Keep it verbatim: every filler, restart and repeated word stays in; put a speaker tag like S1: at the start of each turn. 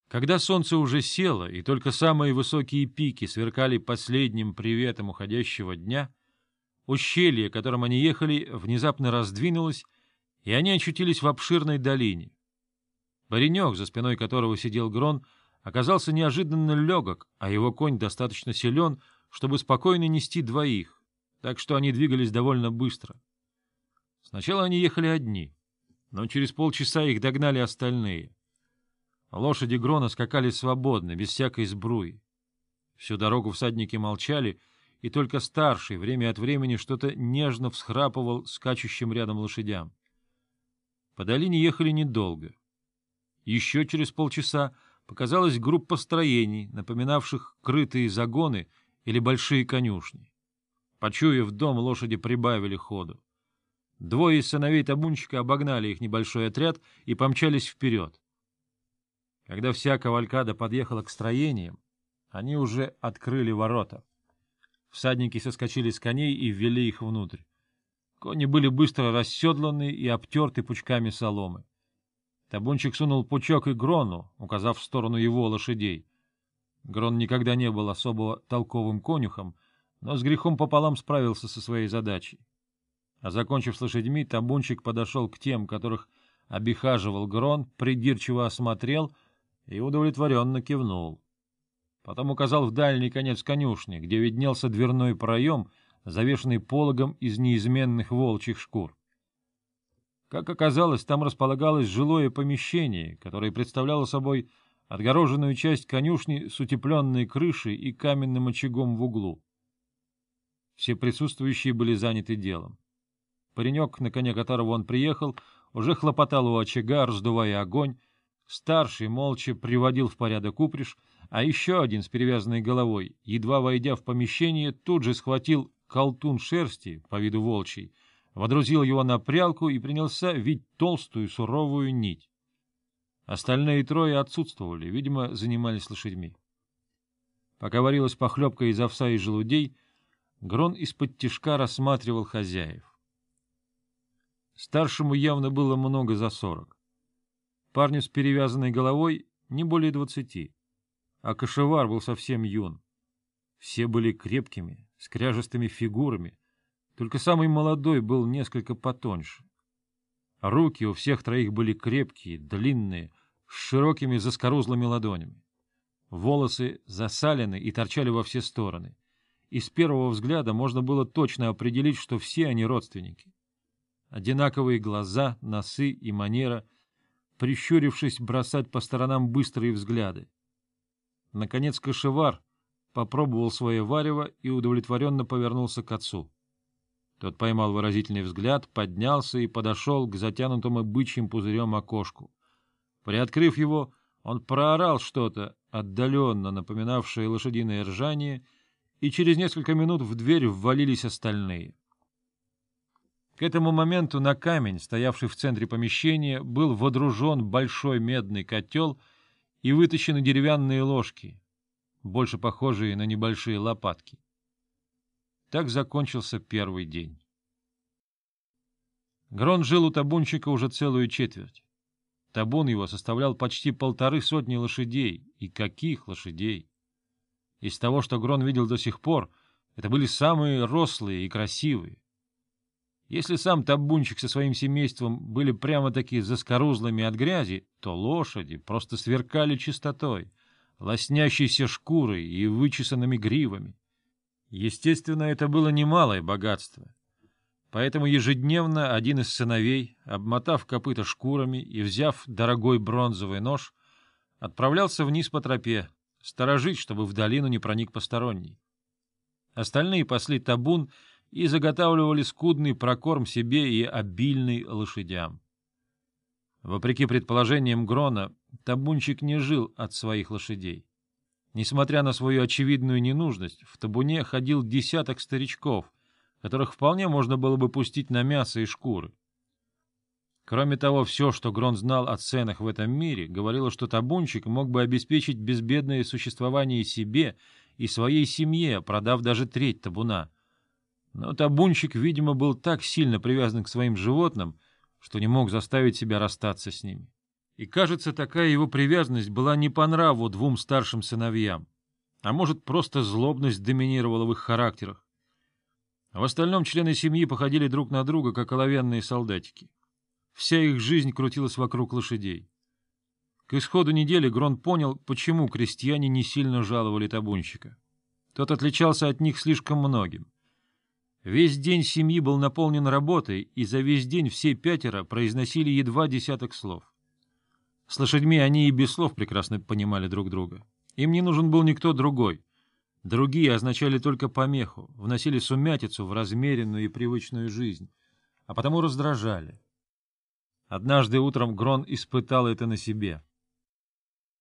S1: Когда солнце уже село, и только самые высокие пики сверкали последним приветом уходящего дня, ущелье, которым они ехали, внезапно раздвинулось, и они очутились в обширной долине. Паренек, за спиной которого сидел Грон, оказался неожиданно легок, а его конь достаточно силен, чтобы спокойно нести двоих, так что они двигались довольно быстро. Сначала они ехали одни, но через полчаса их догнали остальные. Лошади Грона скакали свободно, без всякой сбруи. Всю дорогу всадники молчали, и только старший время от времени что-то нежно всхрапывал скачущим рядом лошадям. По долине ехали недолго. Еще через полчаса показалась группа строений, напоминавших крытые загоны или большие конюшни. Почуяв дом, лошади прибавили ходу. Двое из сыновей табунщика обогнали их небольшой отряд и помчались вперед. Когда вся кавалькада подъехала к строениям, они уже открыли ворота. Всадники соскочили с коней и ввели их внутрь. Кони были быстро расседланы и обтерты пучками соломы. Табунщик сунул пучок и Грону, указав в сторону его лошадей. Грон никогда не был особо толковым конюхом, но с грехом пополам справился со своей задачей. А закончив с лошадьми, табунщик подошел к тем, которых обихаживал Грон, придирчиво осмотрел и удовлетворенно кивнул. Потом указал в дальний конец конюшни, где виднелся дверной проем, завешенный пологом из неизменных волчьих шкур. Как оказалось, там располагалось жилое помещение, которое представляло собой отгороженную часть конюшни с утепленной крышей и каменным очагом в углу. Все присутствующие были заняты делом. Паренек, на коне которого он приехал, уже хлопотал у очага, раздувая огонь. Старший молча приводил в порядок упряжь, а еще один с перевязанной головой, едва войдя в помещение, тут же схватил колтун шерсти, по виду волчий, водрузил его на прялку и принялся вить толстую суровую нить. Остальные трое отсутствовали, видимо, занимались лошадьми. Пока варилась похлебка из овса и желудей, Грон из-под тишка рассматривал хозяев. Старшему явно было много за сорок. Парню с перевязанной головой не более двадцати, а кошевар был совсем юн. Все были крепкими, с кряжестыми фигурами, только самый молодой был несколько потоньше. Руки у всех троих были крепкие, длинные, с широкими заскорузлыми ладонями. Волосы засалены и торчали во все стороны. И с первого взгляда можно было точно определить, что все они родственники. Одинаковые глаза, носы и манера, прищурившись, бросать по сторонам быстрые взгляды. Наконец кошевар попробовал свое варево и удовлетворенно повернулся к отцу. Тот поймал выразительный взгляд, поднялся и подошел к затянутому бычьим пузырем окошку. Приоткрыв его, он проорал что-то, отдаленно напоминавшее лошадиное ржание, и через несколько минут в дверь ввалились остальные. К этому моменту на камень, стоявший в центре помещения, был водружен большой медный котел и вытащены деревянные ложки, больше похожие на небольшие лопатки. Так закончился первый день. Грон жил у табунщика уже целую четверть. Табун его составлял почти полторы сотни лошадей. И каких лошадей! Из того, что Грон видел до сих пор, это были самые рослые и красивые. Если сам табунщик со своим семейством были прямо-таки заскорузлыми от грязи, то лошади просто сверкали чистотой, лоснящейся шкурой и вычесанными гривами. Естественно, это было немалое богатство. Поэтому ежедневно один из сыновей, обмотав копыта шкурами и взяв дорогой бронзовый нож, отправлялся вниз по тропе, сторожить, чтобы в долину не проник посторонний. Остальные пасли табун и заготавливали скудный прокорм себе и обильный лошадям. Вопреки предположениям Грона, табунщик не жил от своих лошадей. Несмотря на свою очевидную ненужность, в табуне ходил десяток старичков, которых вполне можно было бы пустить на мясо и шкуры. Кроме того, все, что Грон знал о ценах в этом мире, говорило, что табунщик мог бы обеспечить безбедное существование себе и своей семье, продав даже треть табуна. Но табунщик, видимо, был так сильно привязан к своим животным, что не мог заставить себя расстаться с ними. И, кажется, такая его привязанность была не по нраву двум старшим сыновьям, а может, просто злобность доминировала в их характерах. В остальном члены семьи походили друг на друга, как оловянные солдатики. Вся их жизнь крутилась вокруг лошадей. К исходу недели Грон понял, почему крестьяне не сильно жаловали табунщика. Тот отличался от них слишком многим. Весь день семьи был наполнен работой, и за весь день все пятеро произносили едва десяток слов. С лошадьми они и без слов прекрасно понимали друг друга. Им не нужен был никто другой. Другие означали только помеху, вносили сумятицу в размеренную и привычную жизнь, а потому раздражали. Однажды утром Грон испытал это на себе.